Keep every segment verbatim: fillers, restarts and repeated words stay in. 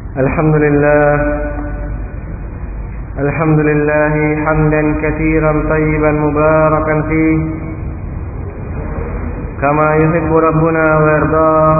الحمد لله الحمد لله حمدا كثيرا طيبا مباركا فيه كما يحب ربنا ويرضاه.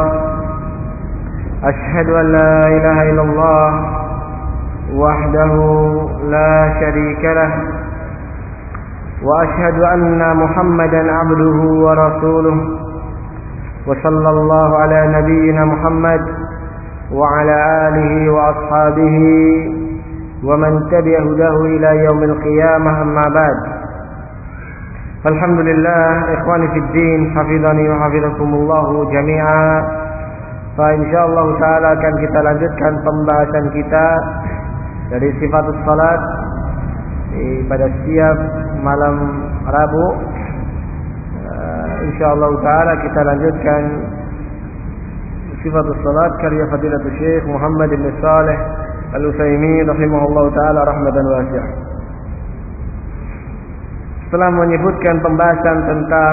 أشهد أن لا إله إلا الله وحده لا شريك له، وأشهد أن محمدا عبده ورسوله، وصلى الله على نبينا محمد وعلى آله وأصحابه ومن تبع هداه إلى يوم القيامة. أما بعد، فالحمد لله إخواني في الدين، حفظني وحفظكم الله جميعا. Insyaallah ta'ala akan kita lanjutkan pembahasan kita dari sifatus salat pada setiap malam Rabu. Insyaallah ta'ala kita lanjutkan sifatus salat karya Fadilatul Syekh Muhammad bin Shalih Al-Utsaimin rahimahullah ta'ala rahmatan wasi'ah. Setelah menyebutkan pembahasan tentang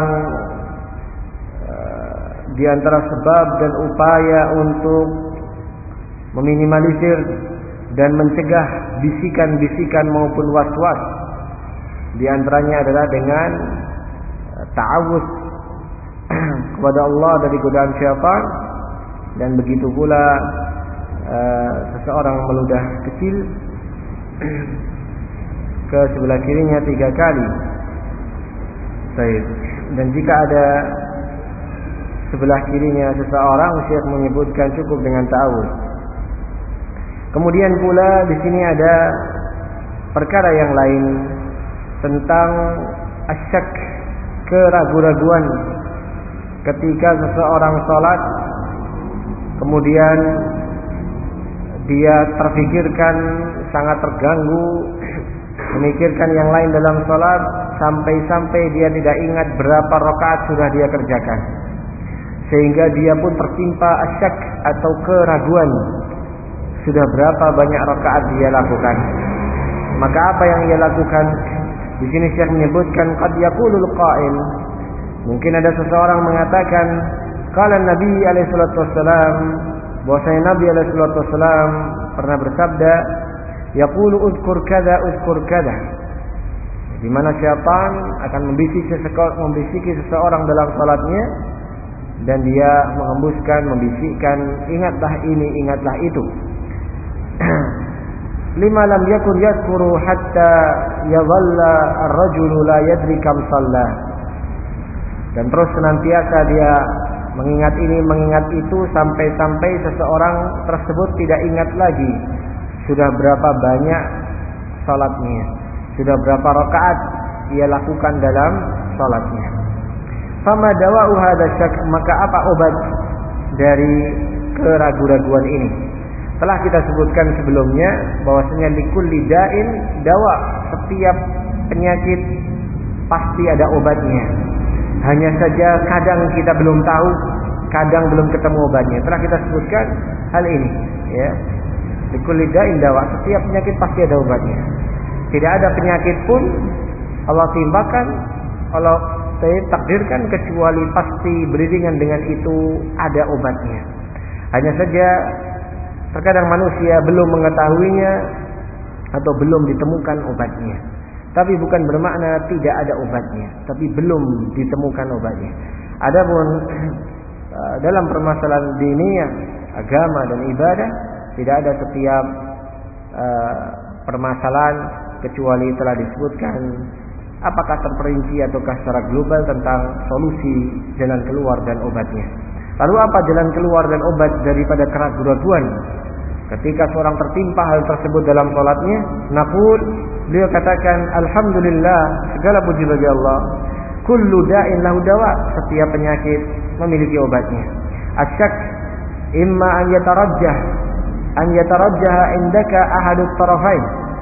di antara sebab dan upaya untuk meminimalisir dan mencegah bisikan-bisikan maupun was-was, di antaranya adalah dengan ta'awuz kepada Allah dari godaan syaitan, dan begitu pula uh, seseorang meludah kecil ke sebelah kirinya tiga kali. Baik. Dan jika ada sebelah kirinya seseorang, Syekh menyebutkan cukup dengan ta'awuz. Kemudian pula di sini ada perkara yang lain tentang asyak, keraguan-raguan ketika seseorang salat, kemudian dia terfikirkan, sangat terganggu, memikirkan yang lain dalam salat, sampai-sampai dia tidak ingat berapa rakaat sudah dia kerjakan, sehingga dia pun tertimpa asyak atau keraguan, sudah berapa banyak rakaat dia lakukan. Maka apa yang dia lakukan? Di sini Syekh menyebutkan qad yaqulul qa'il, mungkin ada seseorang mengatakan, qala Nabi alaihi salatu wassalam, bahwasanya Nabi alaihi salatu wassalam pernah bersabda, yaqulu uzkur kadza uzkur kadza, di mana syaitan akan membisiki membisiki seseorang dalam salatnya, dan dia mengembuskan, membisikkan, ingatlah ini, ingatlah itu. Lima lam yakun yadhkuru hatta yadhalla ar-rajulu la yadri kam shalla. Dan terus senantiasa dia mengingat ini, mengingat itu, sampai-sampai seseorang tersebut tidak ingat lagi sudah berapa banyak salatnya, sudah berapa rakaat dia lakukan dalam salatnya. Fama dawa'u hadza syak, maka apa obat dari keraguan-raguan ini? Telah kita sebutkan sebelumnya bahwasanya likulli da'in dawa, setiap penyakit pasti ada obatnya. Hanya saja kadang kita belum tahu, kadang belum ketemu obatnya. Telah kita sebutkan hal ini, ya. Likulli da'in dawa, setiap penyakit pasti ada obatnya. Tidak ada penyakit pun Allah timpakan, Allah saya takdirkan kecuali pasti beriringan dengan itu ada obatnya. Hanya saja terkadang manusia belum mengetahuinya atau belum ditemukan obatnya. Tapi bukan bermakna tidak ada obatnya, tapi belum ditemukan obatnya. Adapun dalam permasalahan diniyah, agama dan ibadah, tidak ada setiap uh, permasalahan kecuali telah disebutkan apakah terperinci ataukah secara global tentang solusi, jalan keluar dan obatnya. Lalu apa jalan keluar dan obat daripada keraguan-raguan ketika seorang tertimpa hal tersebut dalam salatnya? Naqul, beliau katakan, alhamdulillah, segala puji bagi Allah, kullu da'in lahu dawa, setiap penyakit memiliki obatnya. Asyak imma an yatarajjah an yatarajjaha indaka ahadut tarafain.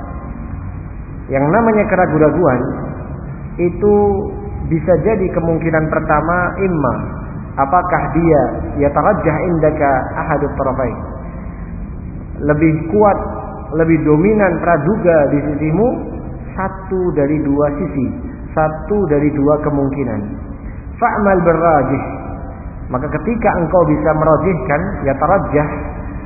Yang namanya keraguan-raguan itu bisa jadi kemungkinan pertama, imma, apakah dia yatarajjah indaka ahadut tarafain, lebih kuat, lebih dominan praduga di sisimu, satu dari dua sisi, satu dari dua kemungkinan. Fa'mal birrajih, maka ketika engkau bisa merajihkan, yatarajjah,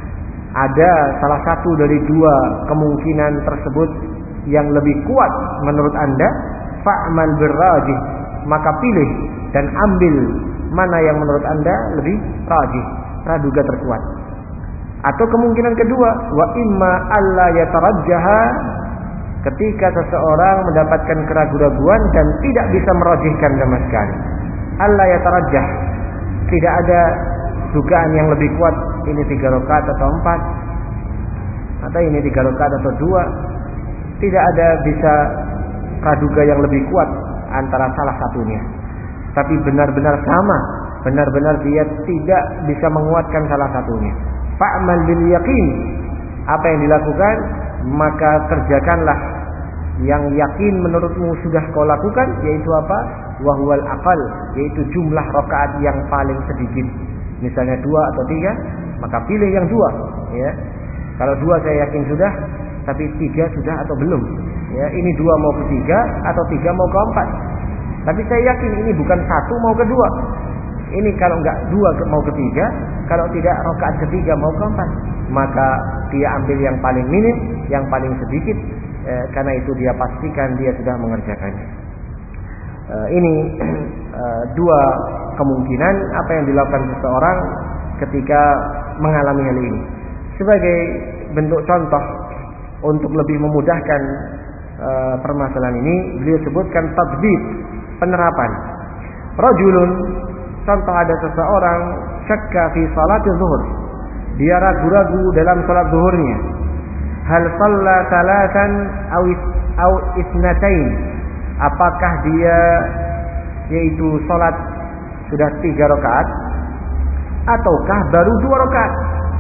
ada salah satu dari dua kemungkinan tersebut yang lebih kuat menurut Anda, fa'mal birrajih, maka pilih dan ambil mana yang menurut Anda lebih rajih, praduga terkuat. Atau kemungkinan kedua, wa imma alla yatarajjaha, ketika seseorang mendapatkan keraguan-raguan dan tidak bisa merajihkan sama sekali. Alla yatarajjah, tidak ada dugaan yang lebih kuat, ini tiga rakaat atau empat, atau ini tiga rakaat atau dua. Tidak ada bisa praduga yang lebih kuat antara salah satunya. Tapi benar-benar sama, benar-benar dia tidak bisa menguatkan salah satunya. Fa'mal bil yaqin, apa yang dilakukan maka kerjakanlah yang yakin menurutmu sudah kau lakukan, yaitu apa? Wahwal aqal, yaitu jumlah rakaat yang paling sedikit. Misalnya dua atau tiga, maka pilih yang dua. Ya, kalau dua saya yakin sudah, tapi tiga sudah atau belum. Ya, ini dua mau ke tiga atau tiga mau ke empat. Tapi saya yakin ini bukan satu mau ke dua. Ini kalau enggak dua mau ke tiga, kalau tidak rakaat ketiga mau ke empat, maka dia ambil yang paling minim, yang paling sedikit. Eh, karena itu dia pastikan dia sudah mengerjakannya. Eh, ini eh, dua kemungkinan apa yang dilakukan seseorang ketika mengalami hal ini. Sebagai bentuk contoh untuk lebih memudahkan uh, permasalahan ini, beliau sebutkan tatbik, penerapan. Rajulun, contoh ada seseorang syakka fi salatil zuhur, dia ragu-ragu dalam salat zuhurnya. Hal shalla salatan aw aw isnatain, apakah dia yaitu salat sudah tiga rakaat ataukah baru dua rakaat.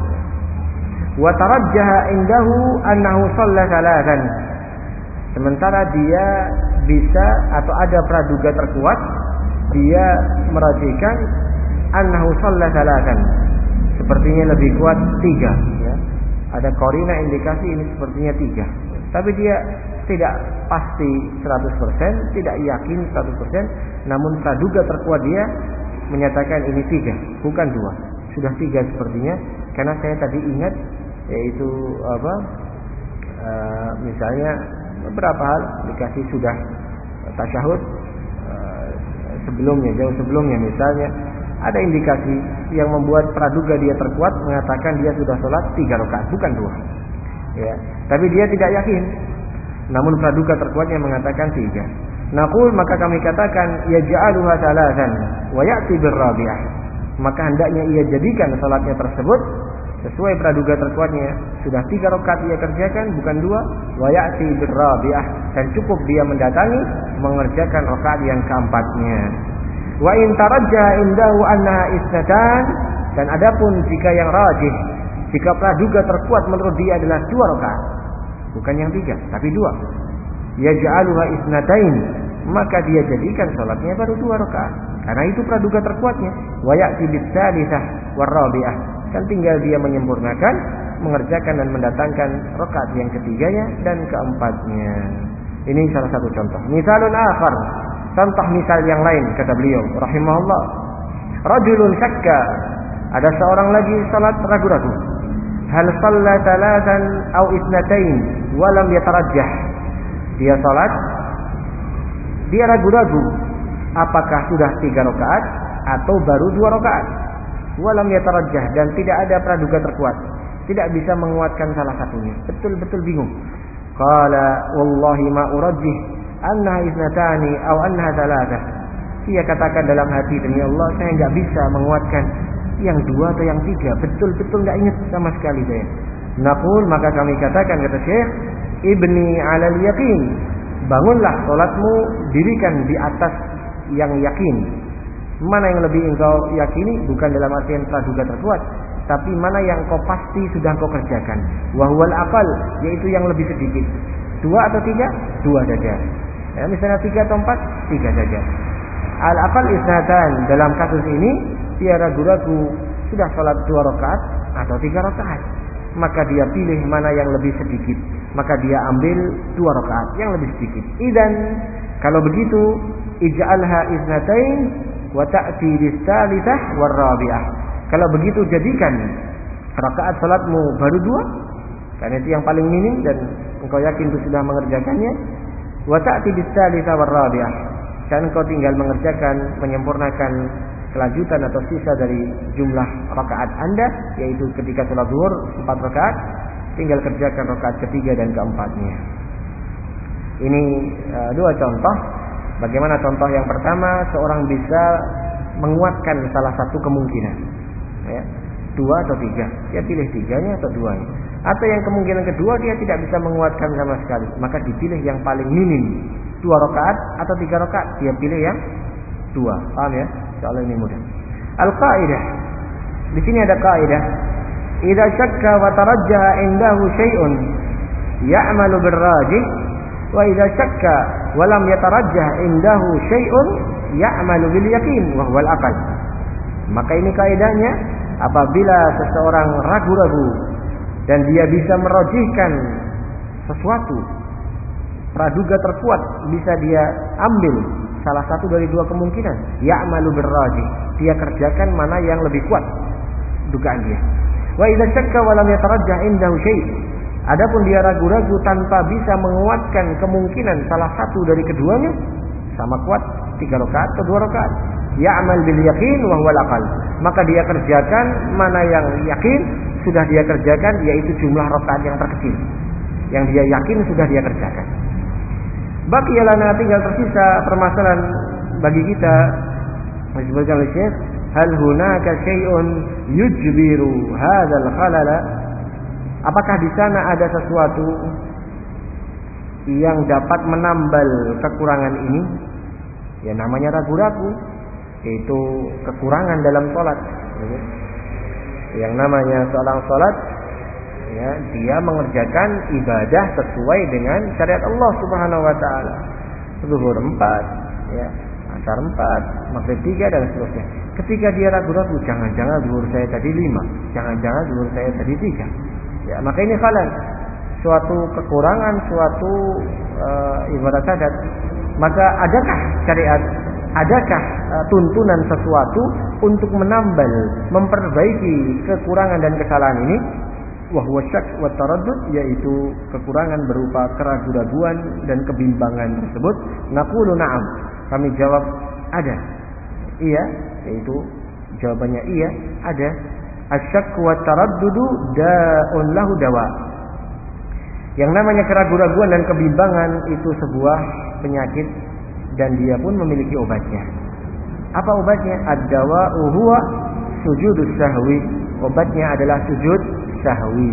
Wa tarajjaha indahu annahu shalla salatan, sementara dia bisa atau ada praduga terkuat, dia merajihkan annahu shalla salatan, sepertinya lebih kuat tiga, ya. Ada korina indikasi ini sepertinya tiga, tapi dia tidak pasti seratus persen, tidak yakin seratus persen, namun praduga terkuat dia menyatakan ini tiga, bukan dua, sudah tiga sepertinya, karena saya tadi ingat yaitu apa, e, misalnya beberapa hal dikasih sudah tasyahud e, sebelumnya, jauh sebelumnya, misalnya ada indikasi yang membuat praduga dia terkuat mengatakan dia sudah sholat tiga rakaat, bukan dua, ya. Tapi dia tidak yakin, namun praduga terkuatnya mengatakan tiga. Naqul, maka kami katakan yaj'aluha salatan wa ya'ti birrabi'ah, maka hendaknya ia jadikan salatnya tersebut sesuai praduga terkuatnya, sudah tiga rakaat ia kerjakan, bukan dua. Wa ya'ti birrabi'ah, dan cukup dia mendatangi mengerjakan rakaat yang keempatnya. Wa in tarajjaha indahu annaha isnatan, dan adapun jika yang rajih, jika praduga terkuat menurut dia adalah dua rakaat, bukan yang tiga tapi dua, yaj'aluha isnatain, maka dia jadikan salatnya baru dua rakaat, karena itu praduga terkuatnya. Wa ya'ti bis-salisah war-rabi'ah, dan tinggal dia menyempurnakan, mengerjakan dan mendatangkan rakaat yang ketiganya dan keempatnya. Ini salah satu contoh. Misalun akhar, contoh misal yang lain, kata beliau rahimahullah. Rajulun syakka, ada seorang lagi salat ragu-ragu. Hal shalla talatan aw isnatain wa lam yatarajjah, dia salat, dia ragu-ragu apakah sudah tiga rakaat atau baru dua rakaat. Walam yatarajjah, dan tidak ada praduga terkuat, tidak bisa menguatkan salah satunya, betul-betul bingung. Qala wallahi ma urajjih annaha isnatani aw annaha thalathah, dia katakan dalam hati, demi Allah saya enggak bisa menguatkan yang dua atau yang tiga, betul-betul enggak ingat sama sekali saya. Naqul, maka kami katakan, kata Syekh, ibni 'alal yaqin, bangunlah salatmu, dirikan di atas yang yakin. Mana yang lebih engkau yakini, bukan dalam artian praduga terkuat, tapi mana yang kau pasti sudah kau kerjakan. Wahwal aqal, yaitu yang lebih sedikit. Dua atau tiga, dua saja. Ya, misalnya tiga atau empat, tiga saja. Al aqal isnatan, dalam kasus ini dia ragu-ragu sudah sholat dua rakaat atau tiga rakaat, maka dia pilih mana yang lebih sedikit, maka dia ambil dua rakaat yang lebih sedikit. Idzan, kalau begitu, ij'alha isnatain wa ta'ti bis-salisah war-rabi'ah. Kalau begitu jadikan rakaat salatmu baru dua, karena itu yang paling minim dan engkau yakin itu sudah mengerjakannya. Wa ta'ti bis-tsalitsah war-rabi'ah, dan engkau tinggal mengerjakan, menyempurnakan kelanjutan atau sisa dari jumlah rakaat Anda, yaitu ketika salat zuhur empat rakaat, tinggal kerjakan rakaat ketiga dan keempatnya. Ini uh, dua contoh. Bagaimana contoh yang pertama, seorang bisa menguatkan salah satu kemungkinan, ya, dua atau tiga, dia pilih tiganya atau duanya. Atau yang kemungkinan kedua, dia tidak bisa menguatkan sama sekali, maka dipilih yang paling minim, dua rakaat atau tiga rakaat, dia pilih yang dua. Paham ya? Insyaallah ini mudah. Al-qaidah. Di sini ada kaidah. Idza syakka wa tarajjaha indahu syai'un ya'malu bir-rajih, wa idza syakka wa lam yatarajjah indahu syai'un ya'malu bil yaqin wa huwa al-aqal. Maka ini kaidahnya, apabila seseorang ragu-ragu dan dia bisa merajihkan sesuatu, praduga terkuat, bisa dia ambil salah satu dari dua kemungkinan, ya'malu bir-rajih, dia kerjakan mana yang lebih kuat dugaan dia. Wa idza syakka wa lam yatarajjah indahu syai', adapun dia ragu-ragu tanpa bisa menguatkan kemungkinan salah satu dari keduanya, sama kuat tiga rakaat atau dua rakaat, ya'mal bil yaqin wa huwa al-aqal, maka dia kerjakan mana yang yakin sudah dia kerjakan, yaitu jumlah rakaat yang terkecil yang dia yakin sudah dia kerjakan. Baqiyalana, tinggal tersisa permasalahan bagi kita, disebutkan oleh Syekh, hal hunaka syai'un yujbiru hadzal khalala, apakah di sana ada sesuatu yang dapat menambal kekurangan ini? Ya, namanya ragu-ragu, yaitu kekurangan dalam sholat. Yang namanya seorang sholat, ya, dia mengerjakan ibadah sesuai dengan syariat Allah Subhanahu wa taala. Zuhur empat, ya, asar empat, maghrib tiga dan seterusnya. Ketika dia ragu-ragu, jangan-jangan zuhur saya tadi lima, jangan-jangan zuhur saya tadi tiga. Ya, maka ini khalal, suatu kekurangan, suatu uh, ibarat sadat. Maka adakah syariat, adakah uh, tuntunan sesuatu untuk menambal, memperbaiki kekurangan dan kesalahan ini? Wa huwa syak wa taraddud, yaitu kekurangan berupa keraguan-raguan dan kebimbangan tersebut. Naqulu na'am, kami jawab ada. Iya, yaitu jawabannya iya, ada. Asyak wa taraddudu da'un lahu dawa. Yang namanya keraguan-raguan dan kebimbangan itu sebuah penyakit dan dia pun memiliki obatnya. Apa obatnya? Ad-dawa'u huwa sujudus sahwi. Obatnya adalah sujud sahwi.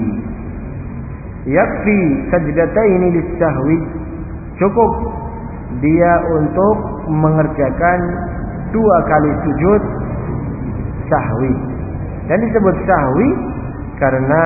Yakfi sajdataini lis-sahwi. Cukup dia untuk mengerjakan dua kali sujud sahwi. Dan disebut sahwi karena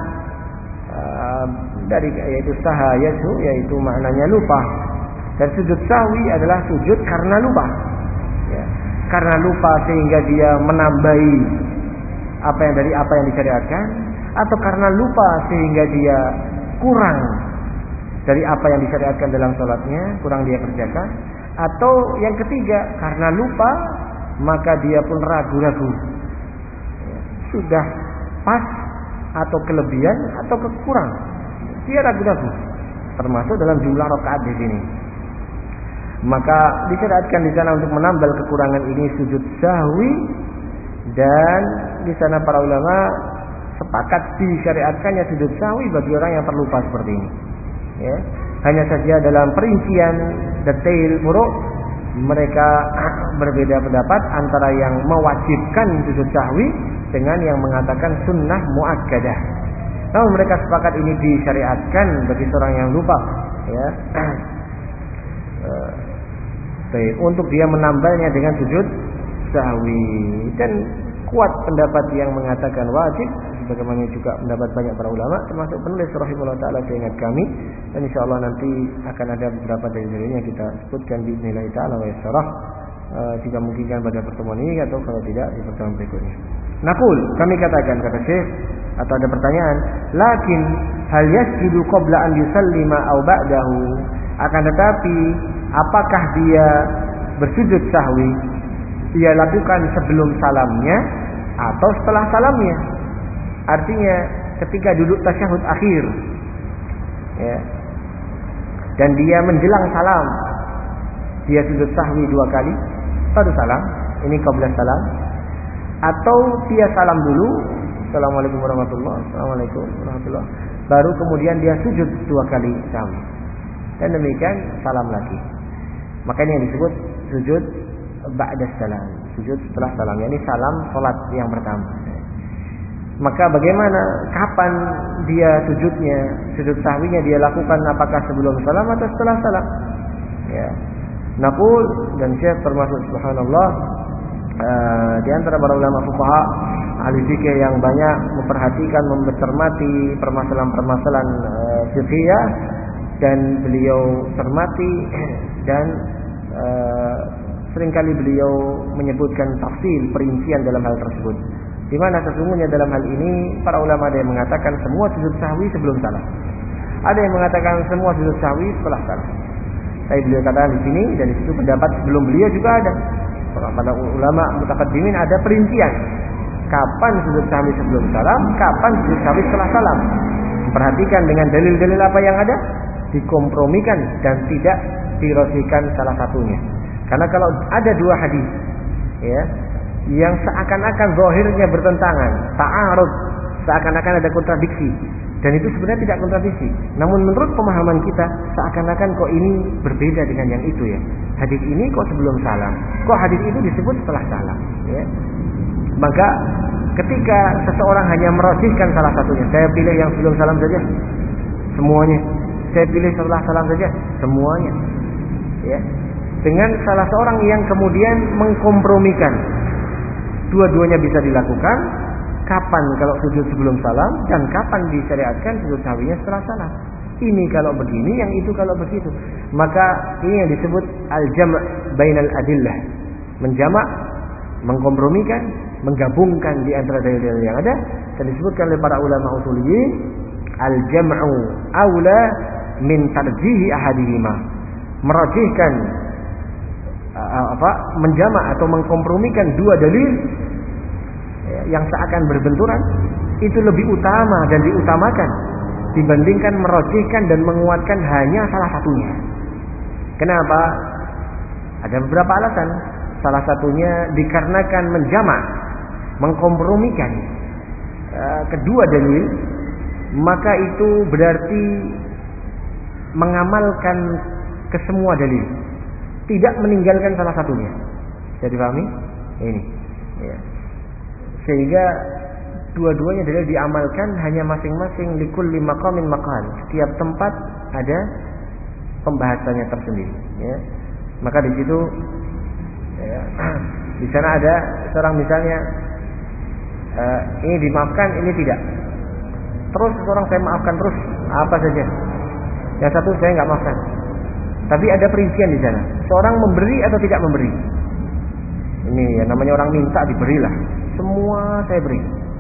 uh, dari yaitu sahayasu, yaitu maknanya lupa. Dan sujud sahwi adalah sujud karena lupa, ya, karena lupa sehingga dia menambahi apa yang dari apa yang disyariatkan, atau karena lupa sehingga dia kurang dari apa yang disyariatkan dalam sholatnya, kurang dia kerjakan. Atau yang ketiga, karena lupa maka dia pun ragu-ragu, ya, sudah pas atau kelebihan atau kekurang, dia ragu-ragu, termasuk dalam jumlah rakaat di sini. Maka disyariatkan di sana untuk menambal kekurangan ini sujud sahwi, dan di sana para ulama sepakat disyariatkannya sujud sahwi bagi orang yang terlupa seperti ini. Ya, hanya saja dalam perincian detail furu' mereka berbeda pendapat antara yang mewajibkan sujud sahwi dengan yang mengatakan sunnah muakkadah. Namun mereka sepakat ini disyariatkan bagi seorang yang lupa, ya. Baik, untuk dia menambalnya dengan sujud sahwi. Dan kuat pendapat yang mengatakan wajib, sebagaimana juga pendapat banyak para ulama, termasuk penulis rahimahullah taala seingat kami. Dan insyaallah nanti akan ada beberapa dalil-dalilnya kita sebutkan bismillah taala wa yassarah, e, jika memungkinkan pada pertemuan ini, atau kalau tidak di pertemuan berikutnya. Naqul, kami katakan, kata Syekh, atau ada pertanyaan, lakin hal yasjudu qabla an yusallima aw ba'dahu, akan tetapi apakah dia bersujud sahwi ia lakukan sebelum salamnya atau setelah salamnya? Artinya ketika duduk tasyahud akhir, ya, dan dia menjelang salam, dia sujud sahwi dua kali, baru salam, ini qabla salam, atau dia salam dulu, assalamualaikum warahmatullahi wabarakatuh, assalamualaikum warahmatullahi wabarakatuh, baru kemudian dia sujud dua kali sahwi, dan demikian salam lagi. Makanya yang disebut sujud ba'da salam, sujud setelah salam, yakni salam salat yang pertama. Maka bagaimana, kapan dia sujudnya, sujud sahwinya dia lakukan, apakah sebelum salam atau setelah salam? Ya. Naqul, dan Syekh termasuk subhanallah uh, di antara para ulama fuqaha ahli fikih yang banyak memperhatikan, mencermati permasalahan-permasalahan uh, fiqhiyah, dan beliau cermati dan uh, seringkali beliau menyebutkan tafsil, perincian dalam hal tersebut. Di mana sesungguhnya dalam hal ini para ulama ada yang mengatakan semua sujud sahwi sebelum salam, ada yang mengatakan semua sujud sahwi setelah salam. Tapi beliau katakan di sini, dan di situ pendapat sebelum beliau juga ada. Pada ulama mutaqaddimin ada perincian. Kapan sujud sahwi sebelum salam, kapan sujud sahwi setelah salam. Perhatikan dengan dalil-dalil apa yang ada, dikompromikan dan tidak dirosikan salah satunya. Karena kalau ada dua hadis, ya, yang seakan-akan zahirnya bertentangan, ta'arud, seakan-akan ada kontradiksi, dan itu sebenarnya tidak kontradiksi. Namun menurut pemahaman kita, seakan-akan kok ini berbeda dengan yang itu ya. Hadis ini kok sebelum salam, kok hadis itu disebut setelah salam. Ya. Maka ketika seseorang hanya merojihkan salah satunya, saya pilih yang sebelum salam saja, semuanya. Saya pilih setelah salam saja, semuanya. Ya. Dengan salah seorang yang kemudian mengkompromikan, dua-duanya bisa dilakukan. Kapan kalau sujud sebelum salam, dan kapan disyariatkan sujud sahwinya setelah salam. Ini kalau begini, yang itu kalau begitu. Maka ini yang disebut al-jam' bainal adillah. Menjamak, mengkompromikan, menggabungkan di antara dalil-dalil yang ada, dan disebutkan oleh para ulama usuliyyin, al-jam'u aula min tarjihi ahadihima. Merajihkan apa? Menjamak atau mengkompromikan dua dalil yang seakan berbenturan itu lebih utama dan diutamakan dibandingkan merojihkan dan menguatkan hanya salah satunya. Kenapa? Ada beberapa alasan. Salah satunya dikarenakan menjamak, mengkompromikan uh, kedua dalil, maka itu berarti mengamalkan ke semua dalil, tidak meninggalkan salah satunya. Jadi pahami? Ini. Ya. Sehingga dua-duanya adalah diamalkan hanya masing-masing likulli maqamin maqal. Setiap tempat ada pembahasannya tersendiri. Ya. Maka di situ, ya, di sana ada seorang misalnya uh, ini dimaafkan, ini tidak. Terus seorang saya maafkan terus apa saja. Yang satu saya nggak maafkan. Tapi ada perincian di sana. Seorang memberi atau tidak memberi. Ini ya namanya orang minta, diberilah. Semua saya beri.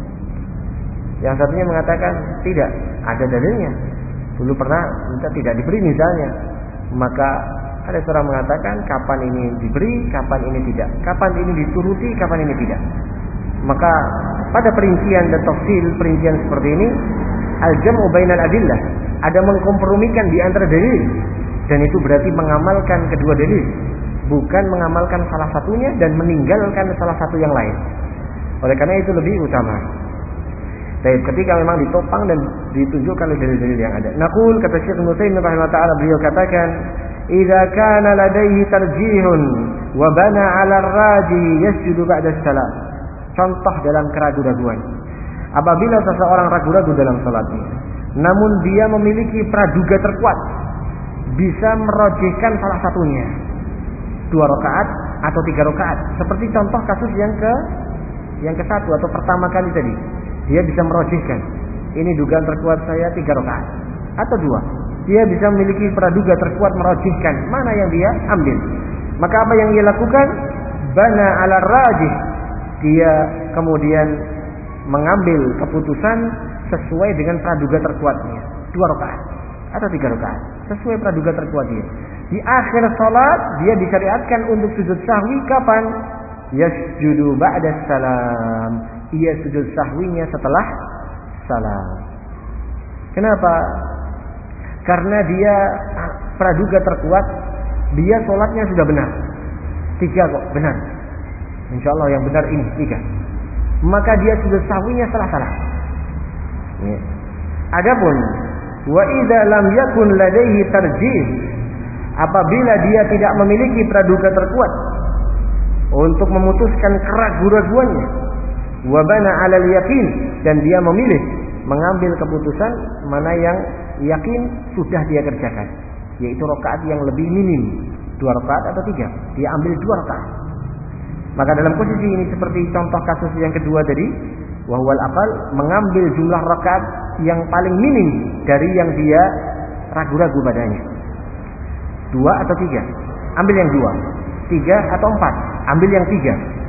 Yang satunya mengatakan tidak, ada dalilnya. Dulu pernah minta tidak diberi misalnya. Maka ada seorang mengatakan kapan ini diberi, kapan ini tidak. Kapan ini dituruti, kapan ini tidak. Maka pada perincian dan tafsil perincian seperti ini, al-jam'u bainal adillah, ada mengkompromikan di antara dalil, dan itu berarti mengamalkan kedua dalil, bukan mengamalkan salah satunya dan meninggalkan salah satu yang lain. Oleh karena itu lebih utama. Baik, ketika memang ditopang dan ditunjukkan oleh dalil-dalil yang ada. Naqul, kata Syekh Nusaimin rahimahullah taala, beliau katakan, "Idza kana ladaihi tarjihun wa bana 'ala ar-raji yasjudu ba'da salam." Contoh dalam keraguan-raguan. Apabila seseorang ragu-ragu dalam salatnya, namun dia memiliki praduga terkuat, bisa merojihkan salah satunya, dua rakaat atau tiga rakaat. Seperti contoh kasus yang ke yang ke satu atau pertama kali tadi, dia bisa merojihkan. Ini dugaan terkuat saya tiga rakaat atau dua. Dia bisa memiliki praduga terkuat merojihkan mana yang dia ambil. Maka apa yang dia lakukan? Bana ala rajih. Dia kemudian mengambil keputusan sesuai dengan praduga terkuatnya, dua rakaat atau tiga rakaat, sesuai praduga terkuat dia. Di akhir salat dia disyariatkan untuk sujud sahwi kapan? Yasjudu ba'da salam. Ia sujud sahwinya setelah salam. Kenapa? Karena dia praduga terkuat, dia sholatnya sudah benar. Tiga kok, benar. Insya Allah yang benar ini, tiga. Maka dia sudah sahwinya salah-salah. Ya. Adapun wa idza lam yakun ladaihi tarjih, apabila dia tidak memiliki praduga terkuat untuk memutuskan keraguan-raguannya, wa bana 'alal yakin, dan dia memilih mengambil keputusan mana yang yakin sudah dia kerjakan, yaitu rakaat yang lebih minim, dua rakaat atau tiga, dia ambil dua rakaat. Maka dalam posisi ini seperti contoh kasus yang kedua tadi, wa huwal aqal, mengambil jumlah rakaat yang paling minim dari yang dia ragu-ragu padanya. Dua atau tiga, ambil yang dua. Tiga atau empat, ambil yang tiga.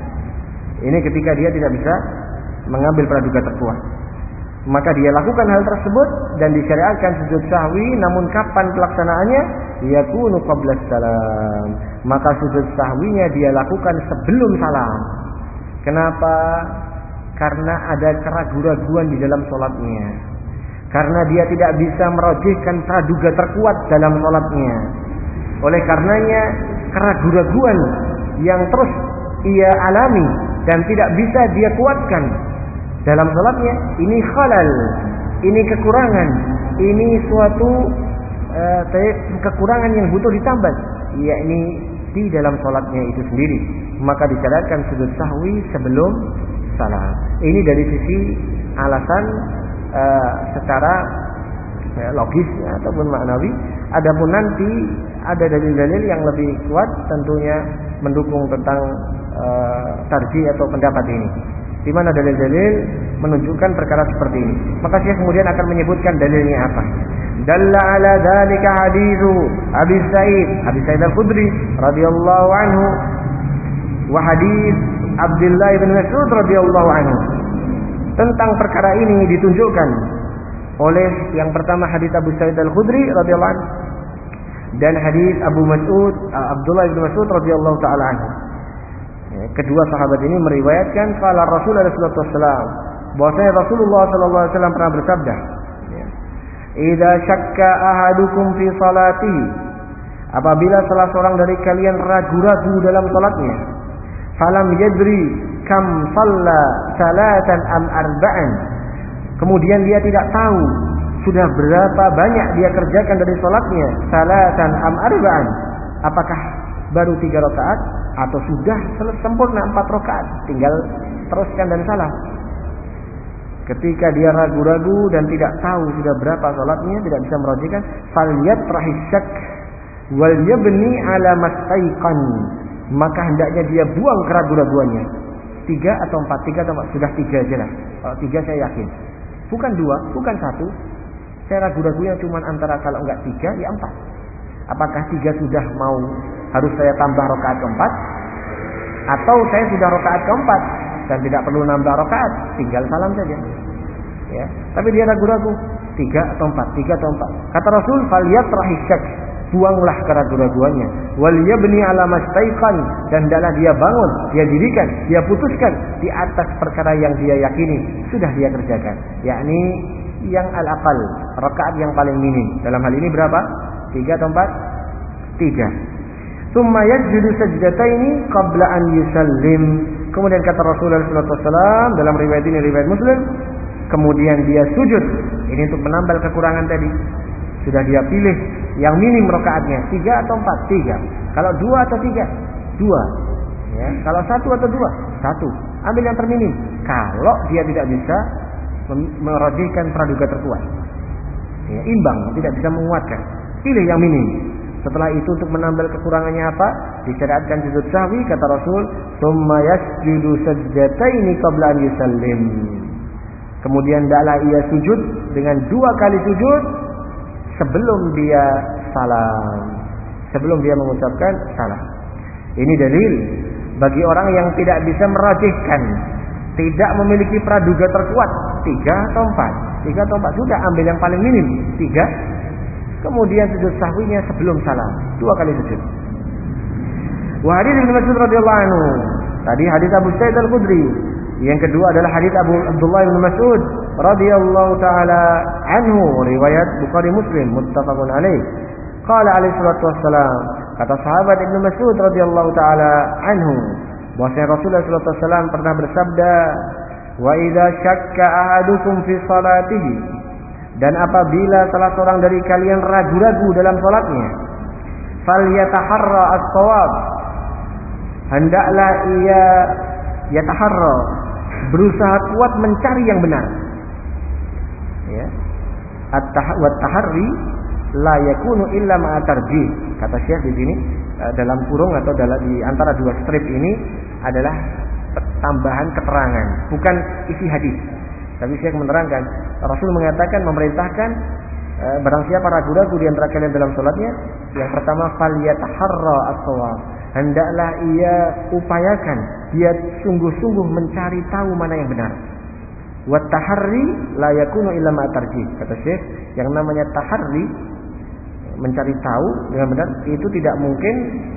Ini ketika dia tidak bisa mengambil praduga terkuat, maka dia lakukan hal tersebut dan disyariatkan sujud sahwi. Namun kapan pelaksanaannya? Yakunu qabla salam, maka sujud sahwinya dia lakukan sebelum salam. Kenapa? Karena ada keraguan-raguan di dalam sholatnya, karena dia tidak bisa merojihkan praduga terkuat dalam sholatnya. Oleh karenanya keraguan-raguan yang terus ia alami dan tidak bisa dia kuatkan dalam sholatnya, ini khalal, ini kekurangan, ini suatu uh, kekurangan yang butuh ditambah, yakni di dalam sholatnya itu sendiri. Maka disyariatkan sujud sahwi sebelum salam. Ini dari sisi alasan uh, secara uh, logis ataupun maknawi. Adapun nanti ada dalil-dalil yang lebih kuat tentunya mendukung tentang uh, tarjih atau pendapat ini, di mana dalil-dalil menunjukkan perkara seperti ini. Maka Syekh kemudian akan menyebutkan dalilnya apa. Dalla ala dzalika haditsu Abi Sa'id, Abi Sa'id Al-Khudri radhiyallahu anhu, wa hadits Abdullah bin Mas'ud radhiyallahu anhu. Tentang perkara ini ditunjukkan oleh yang pertama hadits Abu Sa'id Al-Khudri radhiyallahu anhu dan hadits Abu Mas'ud Abdullah bin Mas'ud radhiyallahu taala anhu. Kedua sahabat ini meriwayatkan qala Rasulullah sallallahu alaihi wasallam, bahwasanya Rasulullah sallallahu alaihi wasallam pernah bersabda, "Idza syakka ahadukum fi salatihi," apabila salah seorang dari kalian ragu-ragu dalam salatnya, "falam yadri kam shalla salatan am arba'an," kemudian dia tidak tahu sudah berapa banyak dia kerjakan dari salatnya, salatan am arba'an, apakah baru tiga rakaat atau sudah sempurna empat rakaat, tinggal teruskan dan salah. Ketika dia ragu-ragu dan tidak tahu sudah berapa salatnya, tidak bisa merojihkan, falyatrahis syak wal yabni ala mastaiqan, maka hendaknya dia buang keraguan-raguannya. Tiga atau empat, tiga atau empat, sudah tiga aja lah. Kalau tiga saya yakin, bukan dua, bukan satu. Saya ragu-ragunya cuma antara kalau enggak tiga ya empat. Apakah tiga sudah mau harus saya tambah rakaat keempat, atau saya sudah rakaat keempat dan tidak perlu nambah rakaat, tinggal salam saja. Ya, tapi dia ragu-ragu tiga atau empat, tiga atau empat. Kata Rasul, falyatrahis syak, buanglah keraguan-raguannya. Wal yabni ala mastaiqan, dan hendaklah dia bangun, dia dirikan, dia putuskan di atas perkara yang dia yakini sudah dia kerjakan, yakni yang al-aqal, rakaat yang paling minim. Dalam hal ini berapa? Tiga atau empat? Tiga. Tsumma yasjudu sajdataini qabla an yusallim. Kemudian kata Rasulullah sallallahu alaihi wasallam dalam riwayat ini, riwayat Muslim, kemudian dia sujud. Ini untuk menambal kekurangan tadi. Sudah dia pilih yang minim rakaatnya, tiga atau empat? Tiga. Kalau dua atau tiga? Dua. Ya. Kalau satu atau dua? Satu. Ambil yang terminim. Kalau dia tidak bisa merojihkan praduga terkuat, ya, imbang, tidak bisa menguatkan, pilih yang minim. Setelah itu untuk menambal kekurangannya apa? Disyariatkan sujud sahwi, kata Rasul, "Tsumma yasjudu sajdataini qabla an yusallim." Kemudian hendaklah ia sujud dengan dua kali sujud sebelum dia salam, sebelum dia mengucapkan salam. Ini dalil bagi orang yang tidak bisa merajihkan, tidak memiliki praduga terkuat, tiga atau empat, tiga atau empat sudah ambil yang paling minim, tiga. Kemudian sujud sahwinya sebelum salam, dua kali sujud. Wa hadits Ibnu Mas'ud radhiyallahu anhu. Tadi hadits Abu Sa'id Al-Khudri. Yang kedua adalah hadits Abu Abdullah bin Mas'ud radhiyallahu taala anhu, riwayat Bukhari Muslim muttafaqun alaih. Qala alaihi salatu wassalam, kata sahabat Ibnu Mas'ud radhiyallahu taala anhu, bahwasanya Rasulullah sallallahu alaihi wasallam pernah bersabda, "Wa idza syakka ahadukum fi salatihi," dan apabila salah seorang dari kalian ragu-ragu dalam salatnya, falyataharra as-shawab, hendaklah ia yataharra, berusaha kuat mencari yang benar. Ya. At-tahri la yakunu illa ma'a tarjih. Kata Syekh di sini dalam kurung atau dalam di antara dua strip ini adalah tambahan keterangan, bukan isi hadis. Tapi Syekh menerangkan, Rasul mengatakan, memerintahkan e, barang siapa ragu-ragu di antara kalian dalam salatnya, yang pertama falyataharra as-shawab, hendaklah ia upayakan, dia sungguh-sungguh mencari tahu mana yang benar. Wa taharri la yakunu illa ma tarjih. Kata Syekh, yang namanya taharri, mencari tahu dengan benar, itu tidak mungkin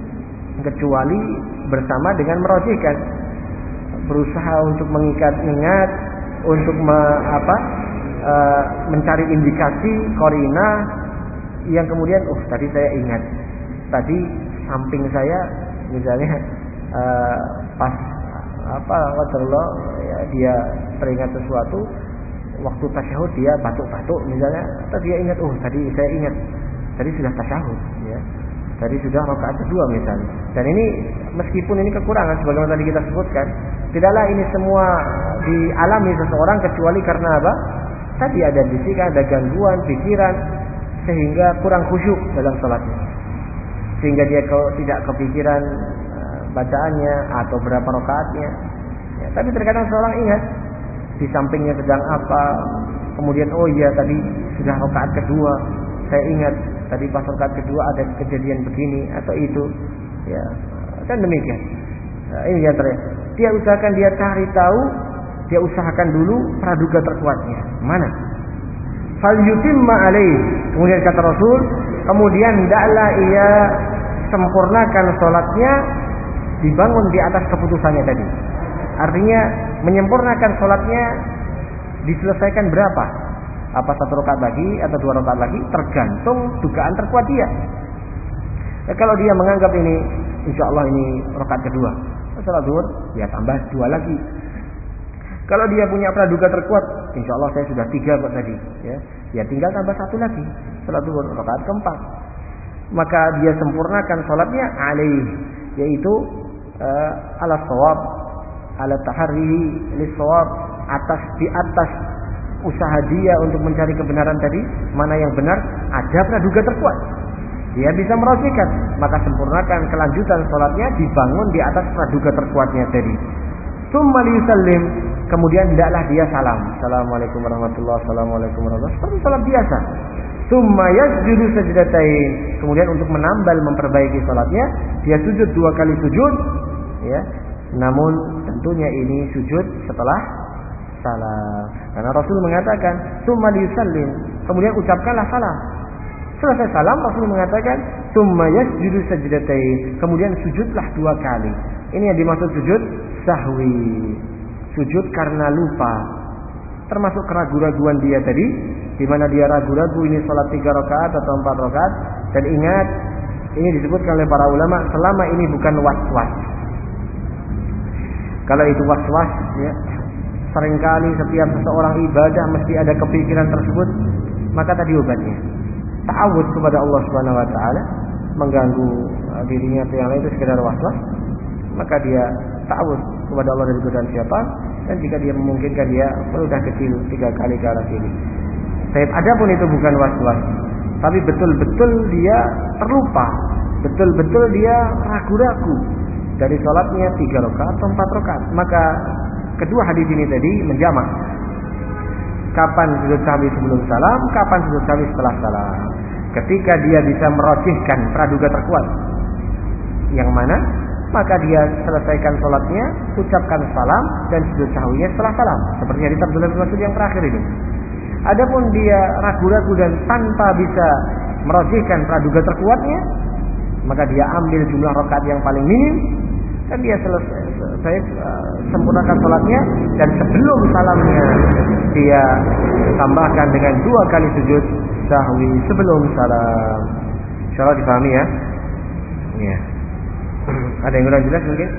kecuali bersama dengan merojihkan, berusaha untuk mengingat-ingat, untuk me, apa, e, mencari indikasi korina yang kemudian, oh tadi saya ingat, tadi samping saya misalnya e, pas apa Allah ya, dia teringat sesuatu waktu tasyahud, dia batuk-batuk misalnya, atau dia ingat, oh tadi saya ingat tadi sudah tasyahud, ya, tadi sudah rakaat kedua misalnya. Dan ini meskipun ini kekurangan sebagaimana tadi kita sebutkan, tidaklah ini semua dialami seseorang kecuali karena apa? Tadi ada bisikan, ada gangguan pikiran, sehingga kurang khusyuk dalam salatnya, sehingga dia tidak kepikiran bacaannya atau berapa rakaatnya. Ya, tapi terkadang seorang ingat di sampingnya sedang apa, kemudian oh iya tadi sudah rakaat kedua, saya ingat tadi pas rakaat kedua ada kejadian begini atau itu, ya kan demikian. Nah, ini yang terakhir, dia usahakan, dia cari tahu, dia usahakan dulu praduga terkuatnya mana. Falyutimma alaih, kemudian kata Rasul, kemudian hendaklah ia sempurnakan salatnya, dibangun di atas keputusannya tadi. Artinya menyempurnakan salatnya diselesaikan berapa? Apa satu rakaat lagi atau dua rakaat lagi, tergantung dugaan terkuat dia. Ya, kalau dia menganggap ini insya Allah ini rakaat kedua, salat zuhur, ya tambah dua lagi. Kalau dia punya praduga terkuat, insya Allah saya sudah tiga kok tadi, ya, ya tinggal tambah satu lagi, salat zuhur rakaat keempat. Maka dia sempurnakan salatnya alaih, yaitu uh, ala shawab, ala taharrihi lis shawab, atas di atas usaha dia untuk mencari kebenaran tadi, mana yang benar, ada praduga terkuat, dia bisa merosikan, maka sempurnakan kelanjutan salatnya dibangun di atas praduga terkuatnya tadi. Tsumma liyusallim, kemudian hendaklah dia salam, assalamualaikum warahmatullahi wabarakatuh, assalamualaikum warahmatullahi wabarakatuh, seperti salat biasa. Tsumma yasjudu sajdatain, kemudian untuk menambal memperbaiki salatnya, dia sujud dua kali sujud, ya. Namun tentunya ini sujud setelah salam. Karena Rasul mengatakan, "Tsumma liyusallim," kemudian ucapkanlah salam. Selesai salam, Rasul mengatakan, "Tsumma yasjudu sajdatain," kemudian sujudlah dua kali. Ini yang dimaksud sujud sahwi, sujud karena lupa. Termasuk keraguan-raguan dia tadi, di mana dia ragu-ragu ini salat tiga rakaat atau empat rakaat, dan ingat ini disebutkan oleh para ulama, selama ini bukan was-was. Kalau itu was-was, ya, seringkali setiap seseorang ibadah mesti ada kepikiran tersebut, maka tadi obatnya ta'awud kepada Allah Subhanahu wa taala, mengganggu dirinya atau yang lain itu sekedar was-was, maka dia ta'awud kepada Allah dari godaan syaitan, dan jika dia memungkinkan dia meludah kecil tiga kali ke arah kiri. Tapi adapun itu bukan was-was, tapi betul-betul dia terlupa, betul-betul dia ragu-ragu dari salatnya tiga rakaat atau empat rakaat, maka kedua hadis ini tadi menjamak. Kapan sujud sahwi sebelum salam, kapan sujud sahwi setelah salam. Ketika dia bisa merojihkan praduga terkuat, yang mana, maka dia selesaikan salatnya, ucapkan salam dan sujud sahwinya setelah salam. Seperti hadis Abdullah bin Mas'ud yang terakhir ini. Adapun dia ragu-ragu dan tanpa bisa merojihkan praduga terkuatnya, maka dia ambil jumlah rakaat yang paling minim, dan dia selesai, saya uh, sempurnakan salatnya, dan sebelum salamnya dia tambahkan dengan dua kali sujud sahwi sebelum salam. Insyaallah dipahami ya. Ya. Ada yang kurang jelas mungkin?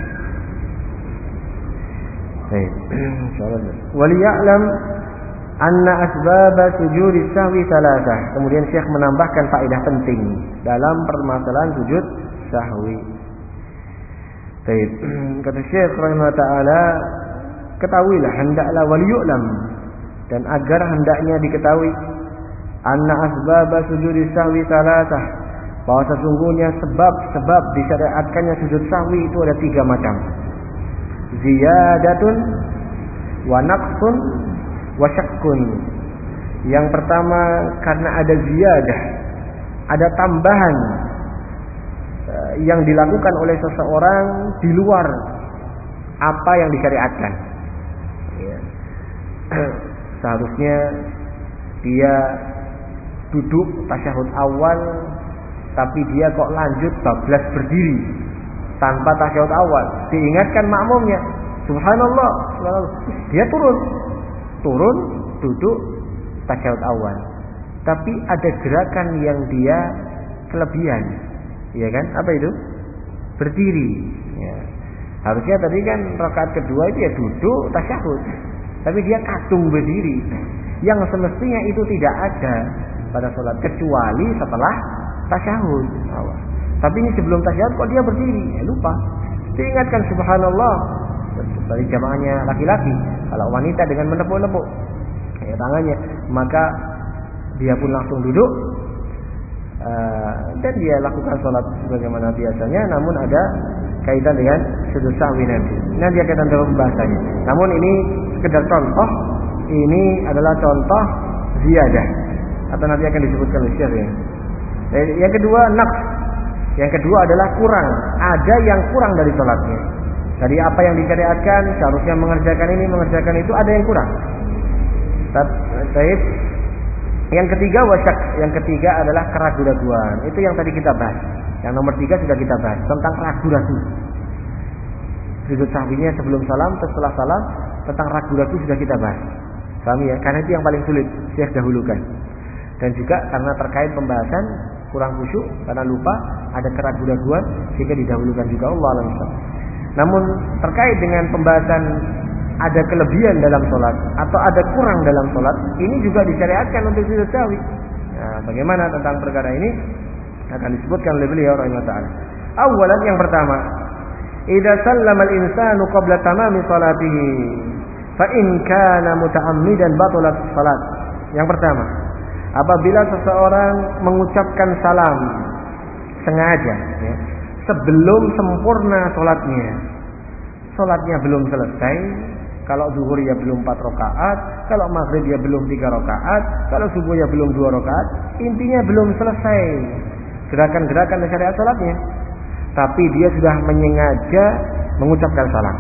Baik. Insyaallah. Waliya'lam anna asbab sujud sahwi thalathah. Kemudian Syekh menambahkan faedah penting dalam permasalahan sujud sahwi. Baik. Kata Syekh rahimahullah taala, ketahuilah, hendaklah waliyu'lam, dan agar hendaknya diketahui, anna asbab sujud sahwi thalathah, bahwa sesungguhnya sebab-sebab disyariatkannya sujud sahwi itu ada tiga macam. Ziyadatun wa naqsun wa syakkun. Yang pertama, karena ada ziyadah, ada tambahan uh, yang dilakukan oleh seseorang di luar apa yang disyariatkan. Ya. Seharusnya dia duduk tasyahud awal, tapi dia kok lanjut bablas berdiri tanpa tasyahud awal. Diingatkan makmumnya, subhanallah, subhanallah. Dia turun, turun, duduk tasyahud awal. Tapi ada gerakan yang dia kelebihan, ya kan? Apa itu? Berdiri. Ya. Harusnya tadi kan rakaat kedua itu ya duduk tasyahud, tapi dia katung berdiri. Yang semestinya itu tidak ada pada sholat, kecuali setelah tasyahud awal. Tapi ini sebelum tasyahud kok dia berdiri, ya lupa. Diingatkan subhanallah. Dari jamaahnya laki-laki, kalau wanita dengan menepuk-nepuk ya tangannya, maka dia pun langsung duduk uh, dan dia lakukan sholat sebagaimana biasanya, namun ada kaitan dengan sujud sahwi nanti. Nanti akan ada pembahasannya. Namun ini sekedar contoh, ini adalah contoh ziyadah, atau nanti akan disebutkan oleh Syekh ya. Yang kedua, naqs. Yang kedua adalah kurang. Ada yang kurang dari sholatnya. Dari apa yang disyariatkan, seharusnya mengerjakan ini, mengerjakan itu, ada yang kurang. Baik. Yang ketiga, wasyak. Yang ketiga adalah keraguan-raguan. Itu yang tadi kita bahas. Yang nomor tiga sudah kita bahas tentang ragu-ragu. Sujud sahwinya sebelum salam, setelah salam, tentang ragu-ragu sudah kita bahas. Paham ya? Karena itu yang paling sulit, Syekh dahulukan. Dan juga karena terkait pembahasan kurang khusyuk, karena lupa, ada keraguan-raguan, sehingga didahulukan juga, Allah alam. Namun terkait dengan pembahasan ada kelebihan dalam sholat atau ada kurang dalam sholat, ini juga disyariatkan untuk sujud sahwi. Nah, bagaimana tentang perkara ini akan disebutkan oleh beliau rahimahullah ta'ala. Awalan, yang pertama, idza sallama al-insanu qabla tamami salatihi fa in kana muta'ammidan batalat salat. Yang pertama, apabila seseorang mengucapkan salam sengaja ya, sebelum sempurna sholatnya, sholatnya belum selesai. Kalau zuhur ya belum empat rakaat, kalau maghrib ya belum tiga rakaat, kalau subuh ya belum dua rakaat, intinya belum selesai gerakan-gerakan syariat sholatnya, tapi dia sudah menyengaja mengucapkan salam.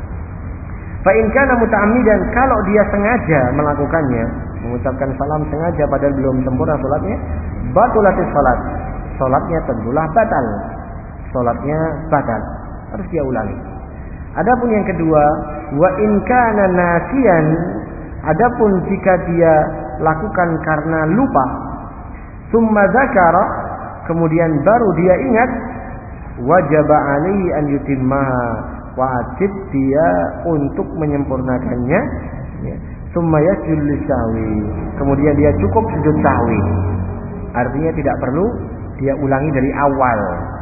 Fa in kana muta'ammidan, kalau dia sengaja melakukannya, mengucapkan salam sengaja padahal belum sempurna sholatnya, batulatis sholat, sholatnya tentulah batal, sholatnya batal, harus dia ulangi. Adapun yang kedua, wa in kana nasiyan, adapun jika dia lakukan karena lupa, summa dzakara, kemudian baru dia ingat, wajib alaihi an yutimmaha, wajib dia untuk menyempurnakannya, ya. Summa yasjud lisahwi, kemudian dia cukup sujud sahwi. Artinya tidak perlu dia ulangi dari awal.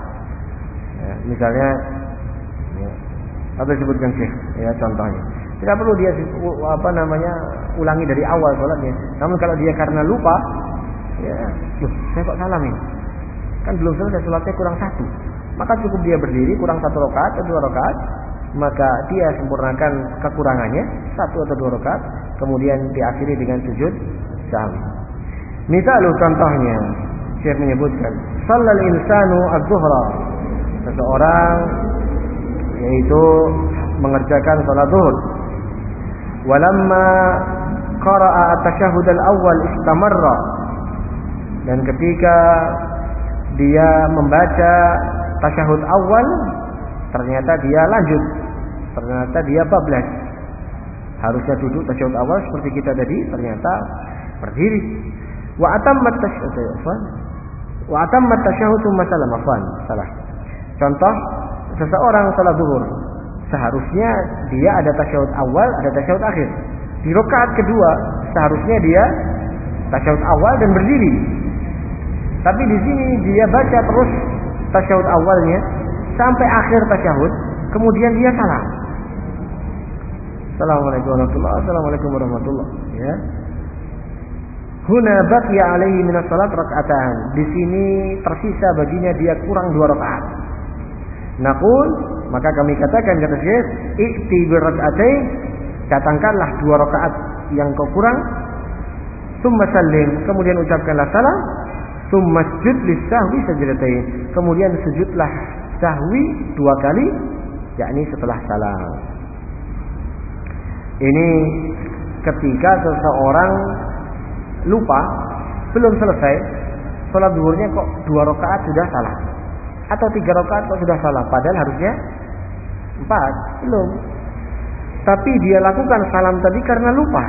Ya, misalnya, ya, apa disebutkan Syekh? Ya, contohnya, tidak perlu dia apa namanya ulangi dari awal sholatnya. Namun kalau dia karena lupa, ya, loh, saya kok salam ini? Kan belum selesai sholatnya, kurang satu. Maka cukup dia berdiri kurang satu rakaat atau dua rakaat, maka dia sempurnakan kekurangannya satu atau dua rakaat, kemudian diakhiri dengan sujud sahwi. Misalnya contohnya, Syekh menyebutkan, shallal insanu adz-dzuhra, seseorang yaitu mengerjakan salat zuhur, walamma qara'a at-tasyahhud al-awwal istamarra, dan ketika dia membaca tasyahud awal, ternyata dia lanjut ternyata dia bablas. Harusnya duduk tasyahud awal seperti kita tadi, ternyata berdiri. Wa atammat tasyahud wa atammat tasyahud masalah afwan, salah. Contoh, seseorang salat zuhur, seharusnya dia ada tasyahud awal, ada tasyahud akhir. Di rakaat kedua seharusnya dia tasyahud awal dan berdiri. Tapi di sini dia baca terus tasyahud awalnya sampai akhir tasyahud, kemudian dia salam. Assalamualaikum warahmatullahi wabarakatuh. Assalamualaikum warahmatullahi wabarakatuh. Ya. Huna baqiya alaihi minas salat rak'atan. Di sini tersisa baginya dia kurang dua rakaat. Naqul, maka kami katakan kata Syekh, i'ti bi rak'atain, datangkanlah dua rakaat yang kau kurang. Tsumma sallim, kemudian ucapkanlah salam. Tsumma sujud lis-sahwi sajdatain, kemudian sujudlah sahwi dua kali, yakni setelah salam. Ini ketika seseorang lupa, belum selesai sholat zuhurnya kok dua rakaat sudah salah, atau tiga rakaat kok sudah salah, padahal harusnya empat, belum. Tapi dia lakukan salam tadi karena lupa,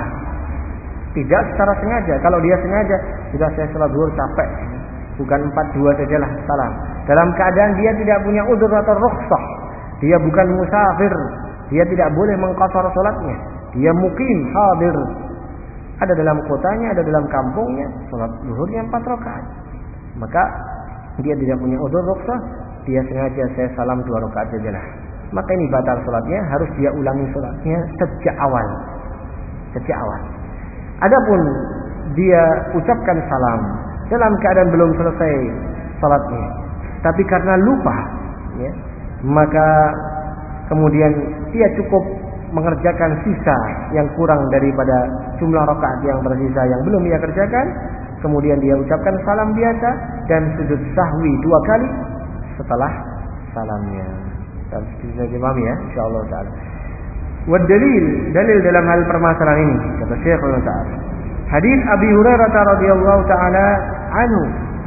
tidak secara sengaja. Kalau dia sengaja, sudah saya sholat zuhur capek, bukan empat dua sajalah salam. Dalam keadaan dia tidak punya udzur atau rukhsah, dia bukan musafir, dia tidak boleh mengqashar sholatnya, dia muqim hadir, ada dalam kotanya, ada dalam kampungnya, sholat zuhurnya empat rakaat. Maka dia tidak punya udzur rukhsah, dia sengaja saya salam dua rakaat sajalah. Maka ini batal sholatnya, harus dia ulangi sholatnya sejak awal. Sejak awal. Adapun dia ucapkan salam dalam keadaan belum selesai sholatnya, tapi karena lupa, ya, maka kemudian dia cukup mengerjakan sisa yang kurang daripada jumlah rakaat yang tersisa yang belum ia kerjakan, kemudian dia ucapkan salam biasa dan sujud sahwi dua kali setelah salamnya. Dan bisa dipahami ya, insyaallah taala. Wa dalil, dalil dalam hal permasalahan ini kata Syekh Allah taala. Hadis Abi Hurairah radhiyallahu taala anhu.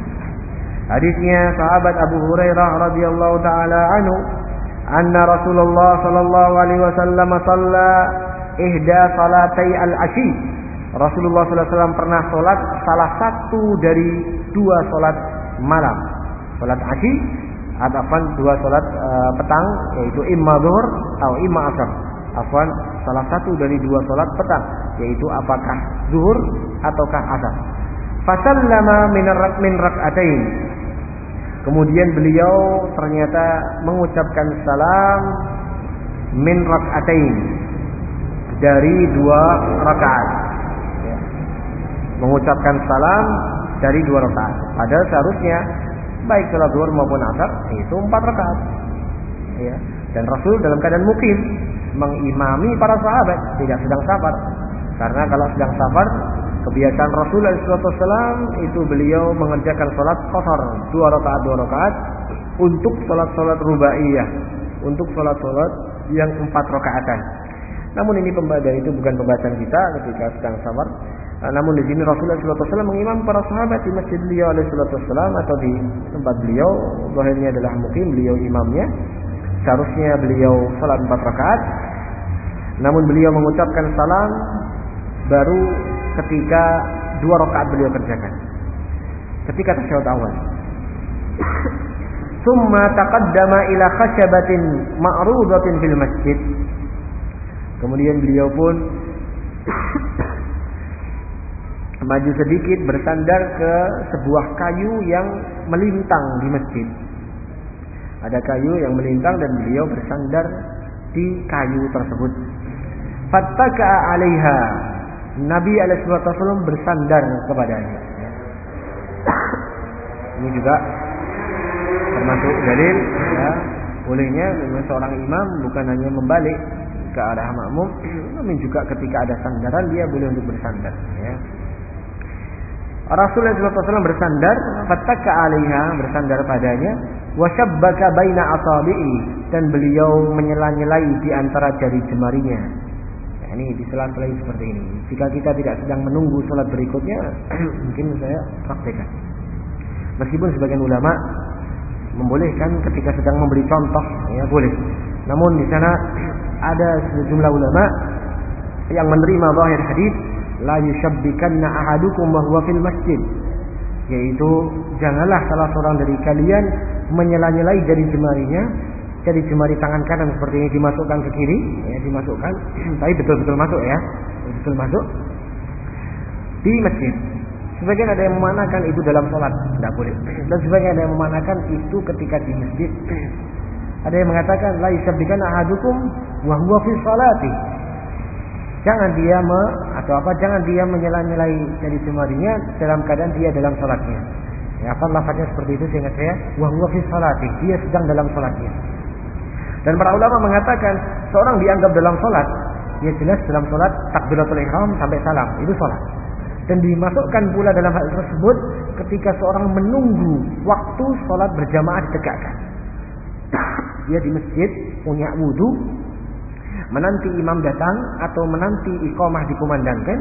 Hadisnya sahabat Abu Hurairah radhiyallahu taala anhu, anna Rasulullah sallallahu alaihi wasallam shalla ihda salatai al-ashi. Rasulullah sallallahu alaihi wasallam pernah salat salah satu dari dua salat malam. Salat ashi ataupun dua salat uh, petang, yaitu imma zuhur atau imma asar. Afwan, salah satu dari dua salat petang, yaitu apakah zuhur ataukah asar. Fasallama min rak min rak'atain. Kemudian beliau ternyata mengucapkan salam min rak'atain, dari dua rakaat. Ya. Mengucapkan salam dari dua rakaat. Padahal seharusnya baik salat zuhur maupun asar itu empat rakaat. Ya. Dan Rasul dalam keadaan mukim mengimami para sahabat, tidak sedang safar. Karena kalau sedang safar, kebiasaan Rasul shallallahu alaihi wasallam itu beliau mengerjakan salat qashar, dua rakaat dua rakaat untuk salat-salat rubaiyah, untuk salat-salat yang empat rakaatan. Namun ini pembahasan itu bukan pembahasan kita ketika sedang safar. Namun di sini Rasulullah shallallahu alaihi wasallam mengimam para sahabat di masjid beliau alaihi wasallam atau di tempat beliau, zahirnya adalah mukim, beliau imamnya. Seharusnya beliau salat empat rakaat, namun beliau mengucapkan salam baru ketika dua rakaat beliau kerjakan, ketika tasyahud awal. Tsumma taqaddama ila khashabatin ma'rudatin fil masjid. Kemudian beliau pun maju sedikit bersandar ke sebuah kayu yang melintang di masjid. Ada kayu yang melintang dan beliau bersandar di kayu tersebut. Fattaka'a 'alaiha. Nabi alaihi wasallam bersandar kepadanya. Ini juga termasuk dalil ya, bolehnya seorang imam bukan hanya membalik ke arah makmum, namun juga ketika ada sandaran dia boleh untuk bersandar. Ya. Rasulullah shallallahu alaihi wasallam bersandar, fattaka'a 'alaiha, bersandar padanya. Wasyabbaka baina asabi'i, dan beliau menyela-nyelai di antara jari jemarinya. Nah, ini disela-sela seperti ini. Jika kita tidak sedang menunggu salat berikutnya, mungkin saya praktekkan. Meskipun sebagian ulama membolehkan ketika sedang memberi contoh, ya boleh. Namun di sana ada sejumlah ulama yang menerima zahir hadis la yushabbikanna ahadukum wa huwa fil masjid, yaitu janganlah salah seorang dari kalian menyela-nyelai jari jemarinya, jari jemari tangan kanan seperti ini dimasukkan ke kiri, ya, dimasukkan, tapi betul-betul masuk ya, betul masuk di masjid. Sebagian ada yang memanakan itu dalam sholat, tidak boleh. Dan sebagian ada yang memanakan itu ketika di masjid. Ada yang mengatakan la yushabbikanna ahadukum wa huwa fi sholati. Jangan dia me, atau apa? Jangan dia menyela-nyelai jari jemarinya dalam keadaan dia dalam sholatnya. Ya, apa lafaznya seperti itu sehingga saya wa huwa fi sholati, dia sedang dalam sholatnya. Dan para ulama mengatakan seorang dianggap dalam sholat, ya jelas dalam sholat takbiratul ihram sampai salam itu sholat. Dan dimasukkan pula dalam hal tersebut ketika seorang menunggu waktu sholat berjamaah ditegakkan. Dia di masjid punya wudu, menanti imam datang atau menanti iqamah dikumandangkan,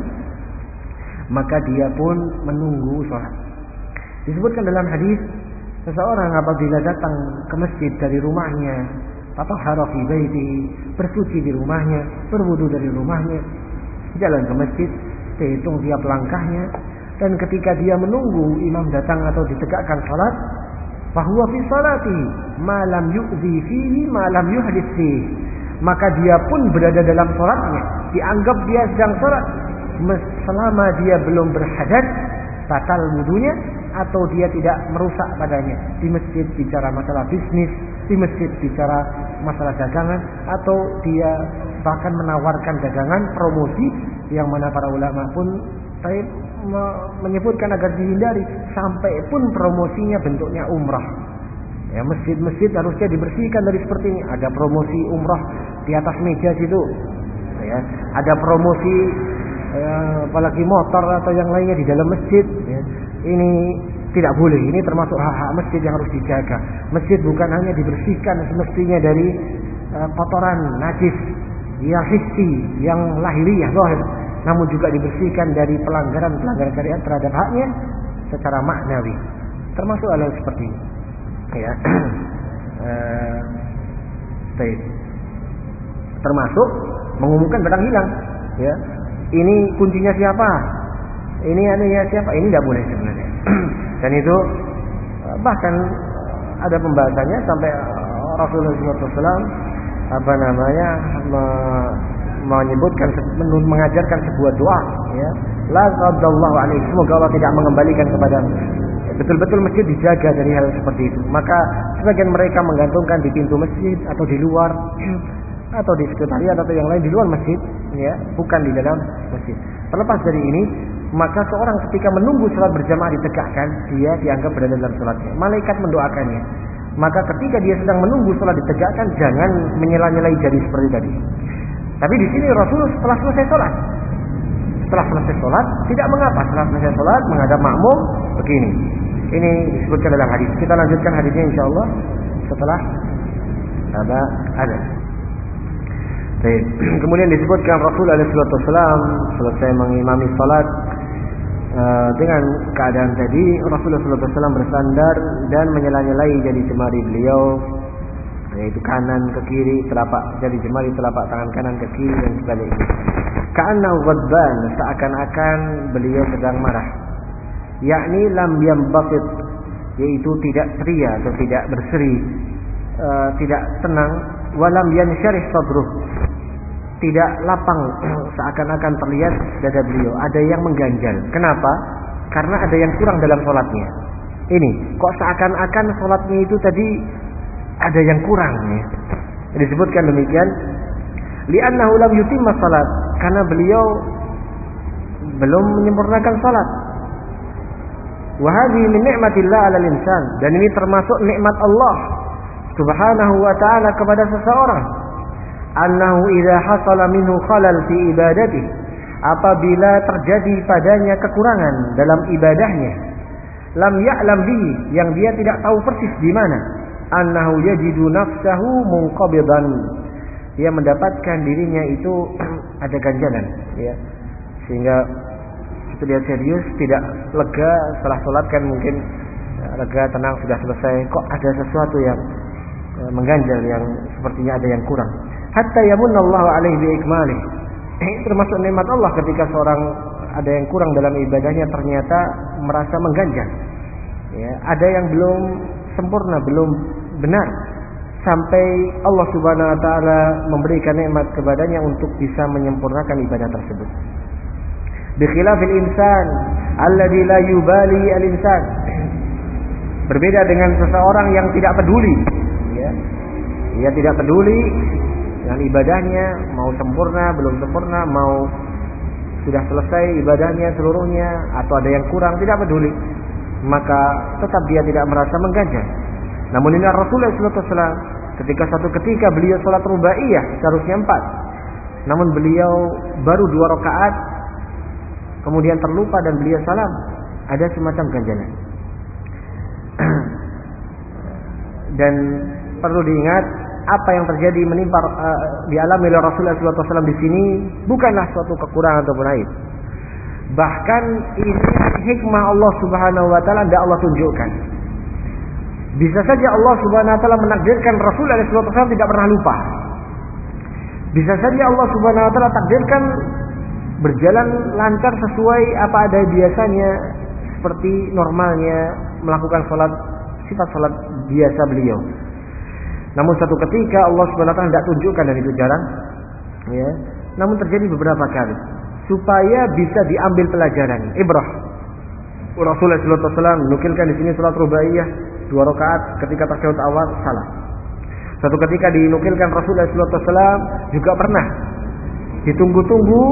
maka dia pun menunggu sholat. Disebutkan dalam hadis, seseorang apabila datang ke masjid dari rumahnya, tatahhara fi baiti, bersuci di rumahnya, berwudu dari rumahnya, jalan ke masjid, dihitung tiap langkahnya, dan ketika dia menunggu imam datang atau ditegakkan salat, fahuwa fi salati ma lam yu'zi fihi ma lam yuhdits fihi, maka dia pun berada dalam salatnya, dianggap dia sedang salat selama dia belum berhadas, batal wudunya, atau dia tidak merusak padanya. Di masjid bicara masalah bisnis, di masjid bicara masalah dagangan, atau dia bahkan menawarkan dagangan promosi, yang mana para ulama pun saya menyebutkan agar dihindari, sampai pun promosinya bentuknya umrah. Ya, masjid-masjid harusnya dibersihkan dari seperti ini. Ada promosi umrah di atas meja situ, ya, ada promosi ya, apalagi motor atau yang lainnya di dalam masjid, ya. Ini tidak boleh. Ini termasuk hak-hak masjid yang harus dijaga. Masjid bukan hanya dibersihkan semestinya dari uh, kotoran najis yang hissi, yang lahiriah zahir, namun juga dibersihkan dari pelanggaran-pelanggaran syariat terhadap haknya secara maknawi. Termasuk hal seperti ini. Ya. uh, termasuk mengumumkan barang hilang. Ya. Ini kuncinya siapa? Ini adanya siapa? Ini tidak boleh sebenarnya. Dan itu bahkan ada pembahasannya sampai Rasulullah shallallahu alaihi wasallam apa namanya me- menyebutkan, mengajarkan sebuah doa, ya, la radallahu alaihi, semoga Allah tidak mengembalikan kepada. Betul-betul masjid dijaga dari hal seperti itu. Maka sebagian mereka menggantungkan di pintu masjid atau di luar atau di sekretariat atau yang lain di luar masjid, ya, bukan di dalam masjid. Terlepas dari ini, maka seorang ketika menunggu salat berjamaah ditegakkan, dia dianggap berada dalam salatnya. Malaikat mendoakannya. Maka ketika dia sedang menunggu salat ditegakkan, jangan menyela-nyelai jari seperti tadi. Tapi di sini Rasul setelah selesai salat, setelah selesai salat tidak mengapa, setelah selesai salat menghadap makmum begini. Ini disebutkan dalam hadis. Kita lanjutkan hadisnya insyaallah setelah ada ada. Baik. Kemudian disebutkan Rasul alaihi wasallam selesai mengimami salat uh, dengan keadaan tadi, Rasulullah sallallahu alaihi wasallam bersandar dan menyela-nyelai jari jemari beliau, yaitu kanan ke kiri, telapak jari jemari telapak tangan kanan ke kiri dan sebaliknya. Ka'annahu ghadban, seakan-akan beliau sedang marah. Yakni lam yambasit, yaitu tidak ceria atau tidak berseri, uh, tidak tenang. Walam yansyarih sadruh, tidak lapang, seakan-akan terlihat dada beliau ada yang mengganjal. Kenapa? Karena ada yang kurang dalam sholatnya. Ini kok seakan-akan sholatnya itu tadi ada yang kurang, ya. Disebutkan demikian, li'annahu lam yutimma salat, karena beliau belum menyempurnakan salat. Wa hadhihi min ni'matillah 'alal insan, dan ini termasuk nikmat Allah Subhanahu wa ta'ala kepada seseorang. Annahu idza hasala minhu khalal fi ibadatihi, apabila terjadi padanya kekurangan dalam ibadahnya, lam ya'lam bihi, yang dia tidak tahu persis di mana, annahu yajidu nafsahu munqabidan, dia mendapatkan dirinya itu ada ganjalan, ya, sehingga dia serius, tidak lega setelah sholat kan mungkin lega, tenang, sudah selesai, kok ada sesuatu yang mengganjal, yang sepertinya ada yang kurang. hatta yamunallahu alaihi bi ikmalih. Termasuk nikmat Allah ketika seorang ada yang kurang dalam ibadahnya ternyata merasa mengganjal. Ya, ada yang belum sempurna, belum benar, sampai Allah Subhanahu wa taala memberikan nikmat kepadanya untuk bisa menyempurnakan ibadah tersebut. Bi khilafil insan alladzi la yubali al-insan. Berbeda dengan seseorang yang tidak peduli, ya. Dia tidak peduli dengan ibadahnya, mau sempurna, belum sempurna, mau sudah selesai ibadahnya seluruhnya atau ada yang kurang, tidak peduli. Maka tetap dia tidak merasa mengganjal. Namun ini Rasulullah shallallahu alaihi wasallam ketika satu ketika beliau salat rubaiyah, seharusnya empat, namun beliau baru dua rakaat, kemudian terlupa dan beliau salam, ada semacam ganjalan. Dan perlu diingat apa yang terjadi menimpa uh, dialami oleh Rasulullah shallallahu alaihi wasallam di sini bukanlah suatu kekurangan ataupun aib. Bahkan ini hikmah Allah Subhanahu wa taala yang Allah tunjukkan. Bisa saja Allah Subhanahu wa taala menakdirkan Rasulullah shallallahu alaihi wasallam tidak pernah lupa. Bisa saja Allah Subhanahu wa taala takdirkan berjalan lancar sesuai apa ada biasanya, seperti normalnya melakukan salat, sifat salat biasa beliau. Namun satu ketika Allah Subhanahu wa taala tidak tunjukkan, dan itu jarang, ya. Namun terjadi beberapa kali supaya bisa diambil pelajaran, ibrah. Rasulullah shallallahu alaihi wasallam menukilkan di sini salat rubaiyah dua rakaat, ketika tasyahud awal salah. Satu ketika dinukilkan Rasulullah shallallahu alaihi wasallam juga pernah ditunggu-tunggu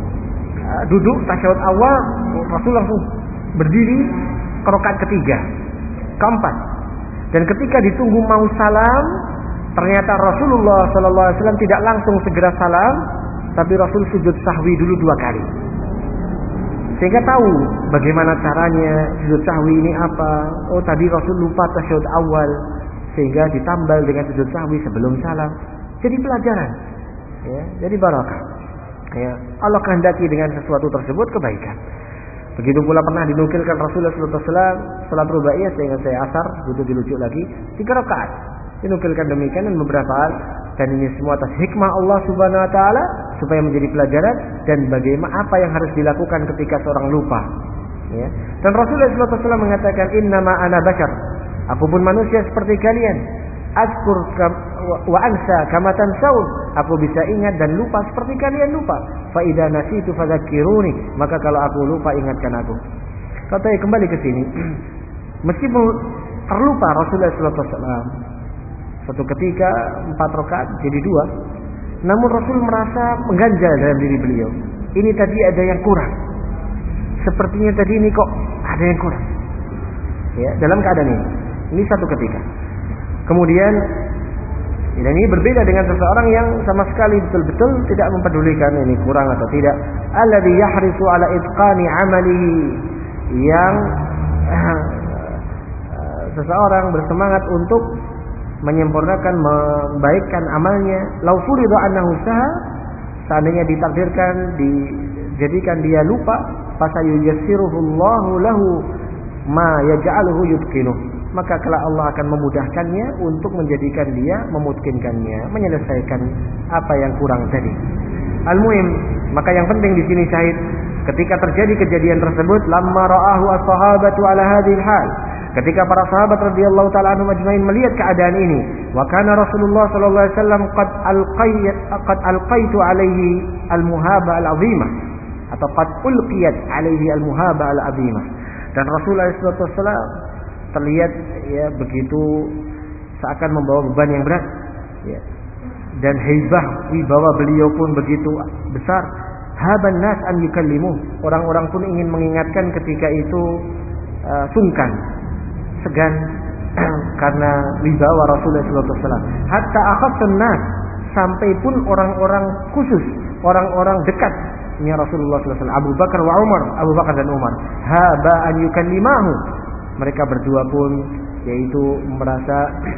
uh, duduk tasyahud awal, Rasul langsung berdiri ke rakaat ketiga, keempat. Dan ketika ditunggu mau salam, ternyata Rasulullah shallallahu alaihi wasallam tidak langsung segera salam, tapi Rasul sujud sahwi dulu dua kali. Sehingga tahu bagaimana caranya sujud sahwi ini apa. Oh, tadi Rasul lupa tasyahud awal, sehingga ditambal dengan sujud sahwi sebelum salam. Jadi pelajaran, ya, jadi barakah. Ya, Allah kehendaki dengan sesuatu tersebut kebaikan. Begitu pula pernah dinukilkan Rasulullah shallallahu alaihi wasallam salat rubaiyah, sehingga saya asar butuh dirujuk lagi tiga rakaat. Dinukilkan demikian dan beberapa hal, dan ini semua atas hikmah Allah Subhanahu wa taala supaya menjadi pelajaran dan bagaimana apa yang harus dilakukan ketika seorang lupa. Ya. Dan Rasulullah shallallahu alaihi wasallam mengatakan, innama ana bashar, aku pun manusia seperti kalian. Azkur wa ansa kama tansaun, aku bisa ingat dan lupa seperti kalian lupa. Fa idza nasitu fadzakiruni, maka kalau aku lupa ingatkan aku. Katanya kembali ke sini, meskipun terlupa Rasulullah shallallahu alaihi wasallam satu ketika empat rakaat jadi dua, namun Rasul merasa mengganjal dalam diri beliau. Ini tadi ada yang kurang. Sepertinya tadi ini kok ada yang kurang. Ya, dalam keadaan ini. Ini satu ketika. Kemudian dan ini berbeda dengan seseorang yang sama sekali betul-betul tidak mempedulikan ini kurang atau tidak. Alladzi yahrisu ala itqani amalihi, yang uh, seseorang bersemangat untuk menyempurnakan, membaikkan amalnya. Lau furidu annahu saha, seandainya ditakdirkan dijadikan dia lupa, fasayuyassiruhullahu lahu ma yaj'aluhu yutqinuh, maka kelak Allah akan memudahkannya untuk menjadikan dia, memungkinkannya menyelesaikan apa yang kurang tadi. Al-muhim, maka yang penting di sini syahid, ketika terjadi kejadian tersebut, lamma ra'ahu as-sahabatu ala hadhil hal, ketika para sahabat radhiyallahu taala anhum ajmain melihat keadaan ini, wa kana Rasulullah sallallahu alaihi wasallam qad alqayat qad alqaitu alaihi al-muhaba al-azimah, atau qad ulqiyat alaihi al-muhaba al-azimah, dan Rasulullah sallallahu alaihi wasallam terlihat ya begitu seakan membawa beban yang berat, ya. Dan haibah wibawa beliau pun begitu besar. Haban nas an yukallimu, orang-orang pun ingin mengingatkan ketika itu uh, sungkan, segan karena wibawa Rasulullah sallallahu alaihi wasallam. Hatta akhassun nas, sampai pun orang-orang khusus, orang-orang dekatnya Rasulullah sallallahu alaihi wasallam, Abu Bakar wa Umar, Abu Bakar dan Umar, haba an yukallimahu, mereka berdua pun yaitu merasa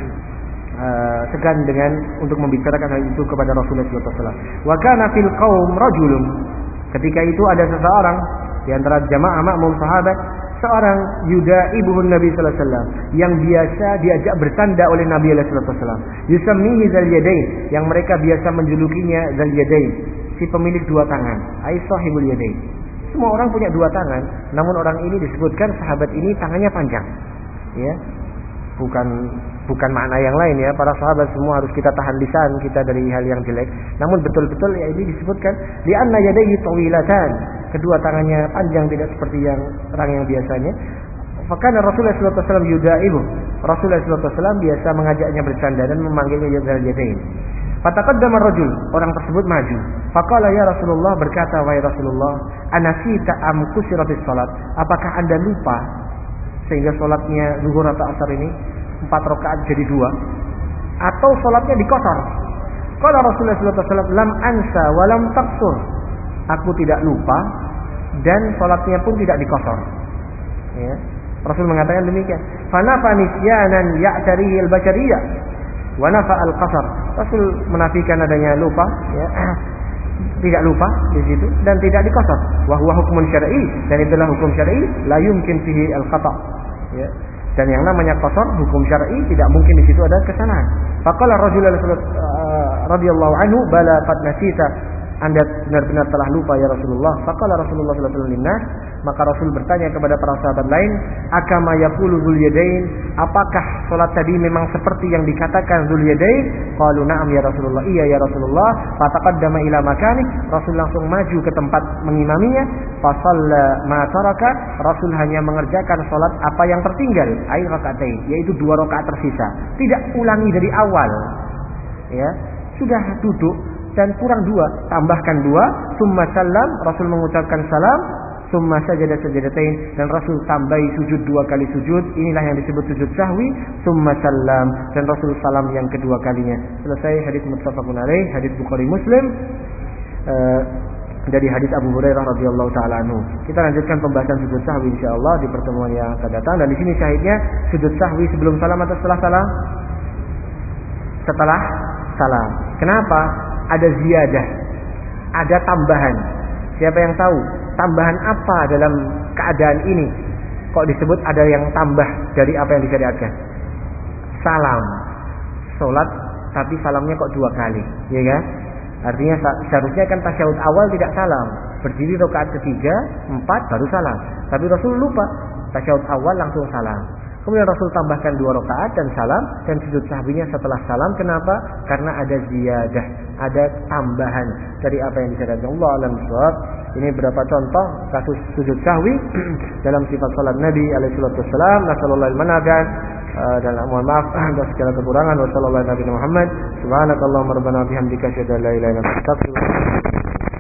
uh, segan dengan untuk membicarakan hal itu kepada Rasulullah sallallahu alaihi wasallam. Wa kana fil qaum rajulun, ketika itu ada seseorang di antara jamaah makmum sahabat, seorang yudaibuhun Nabi sallallahu alaihi wasallam, yang biasa diajak bercanda oleh Nabi sallallahu alaihi wasallam. Yusammihi Dzal Yadain, yang mereka biasa menjulukinya Dzal Yadain, si pemilik dua tangan, ai sahibul yadain. Semua orang punya dua tangan, namun orang ini disebutkan sahabat ini tangannya panjang. Ya. Bukan bukan makna yang lain ya, para sahabat semua harus kita tahan lisan kita dari hal yang jelek. Namun betul-betul ya ini disebutkan li'anna yadayhi tawilatan, kedua tangannya panjang, tidak seperti yang orang yang biasanya. Fakana Rasulullah sallallahu alaihi wasallam yudaibu, Rasulullah sallallahu alaihi wasallam biasa mengajaknya bercanda dan memanggilnya Dzal Yadain. Fataqaddama rajul, orang tersebut maju. Faqala ya Rasulullah, berkata wahai Rasulullah, anasita am kusiratis salat, apakah Anda lupa sehingga salatnya zuhur atau asar ini empat rakaat jadi dua, atau salatnya dikosor? Qala Rasulullah sallallahu alaihi wasallam, lam ansa wa lam taqsur, aku tidak lupa dan salatnya pun tidak dikosor. Ya. Rasul mengatakan demikian. Fa nafa nisyanan ya'tarihi al-bashariyah wa nafa al-qasar. Rasul menafikan adanya lupa, ya. Tidak lupa di situ dan tidak dikosor. Wa huwa hukmun syar'i, dan itulah hukum syar'i, la yumkin fihi al-khata'. Ya. Dan yang namanya qasar hukum syar'i, tidak mungkin di situ ada kesalahan. Faqala Rasulullah radhiyallahu anhu, bala qad nasita, Anda benar-benar telah lupa ya Rasulullah. Faqala Rasulullah sallallahu alaihi wasallam, maka Rasul bertanya kepada para sahabat lain, akama yaqulu Dzul Yadain, apakah salat tadi memang seperti yang dikatakan Dzul Yadain? Qalu na'am ya Rasulullah, iya ya Rasulullah. Fataqaddama ila makani, Rasul langsung maju ke tempat mengimaminya. Fa shalla ma taraka, Rasul hanya mengerjakan salat apa yang tertinggal, ai rakaatain, yaitu dua rakaat tersisa. Tidak ulangi dari awal. Ya, sudah duduk dan kurang dua, tambahkan dua, summa salam, Rasul mengucapkan salam, summa sajada sajadatain, dan Rasul tambahi sujud dua kali sujud, inilah yang disebut sujud sahwi, summa salam, dan Rasul salam yang kedua kalinya. Selesai hadis muttafaqun alaih, hadis Bukhari Muslim, uh, dari hadis Abu Hurairah radhiyallahu taala anhu. Kita lanjutkan pembahasan sujud sahwi insyaallah di pertemuan yang akan datang, dan di sini syahidnya sujud sahwi sebelum salam atau setelah salam? Setelah salam. Kenapa? Ada ziyadah, ada tambahan. Siapa yang tahu tambahan apa dalam keadaan ini? Kok disebut ada yang tambah dari apa yang disyariatkan? Salam, sholat, tapi salamnya kok dua kali, ya kan? Artinya seharusnya kan tasyahud awal tidak salam, berdiri rakaat ketiga, empat baru salam. Tapi Rasul lupa, tasyahud awal langsung salam. Kemudian Rasul tambahkan dua rakaat dan salam, dan sujud sahwinya setelah salam. Kenapa? Karena ada ziyadah, ada tambahan dari apa yang disyariatkan. Allah alam shawab. Ini beberapa contoh kasus sujud sahwi dalam sifat salat Nabi alaihi salatu wassalam. Nasallallahu al-manafi'an, dan mohon maaf atas segala kekurangan. Wassallallahu ala nabiyina Muhammad. Subhanakallahumma rabbana bihamdika asyhadu an la ilaha illa anta astaghfiruka wa atubu ilaik.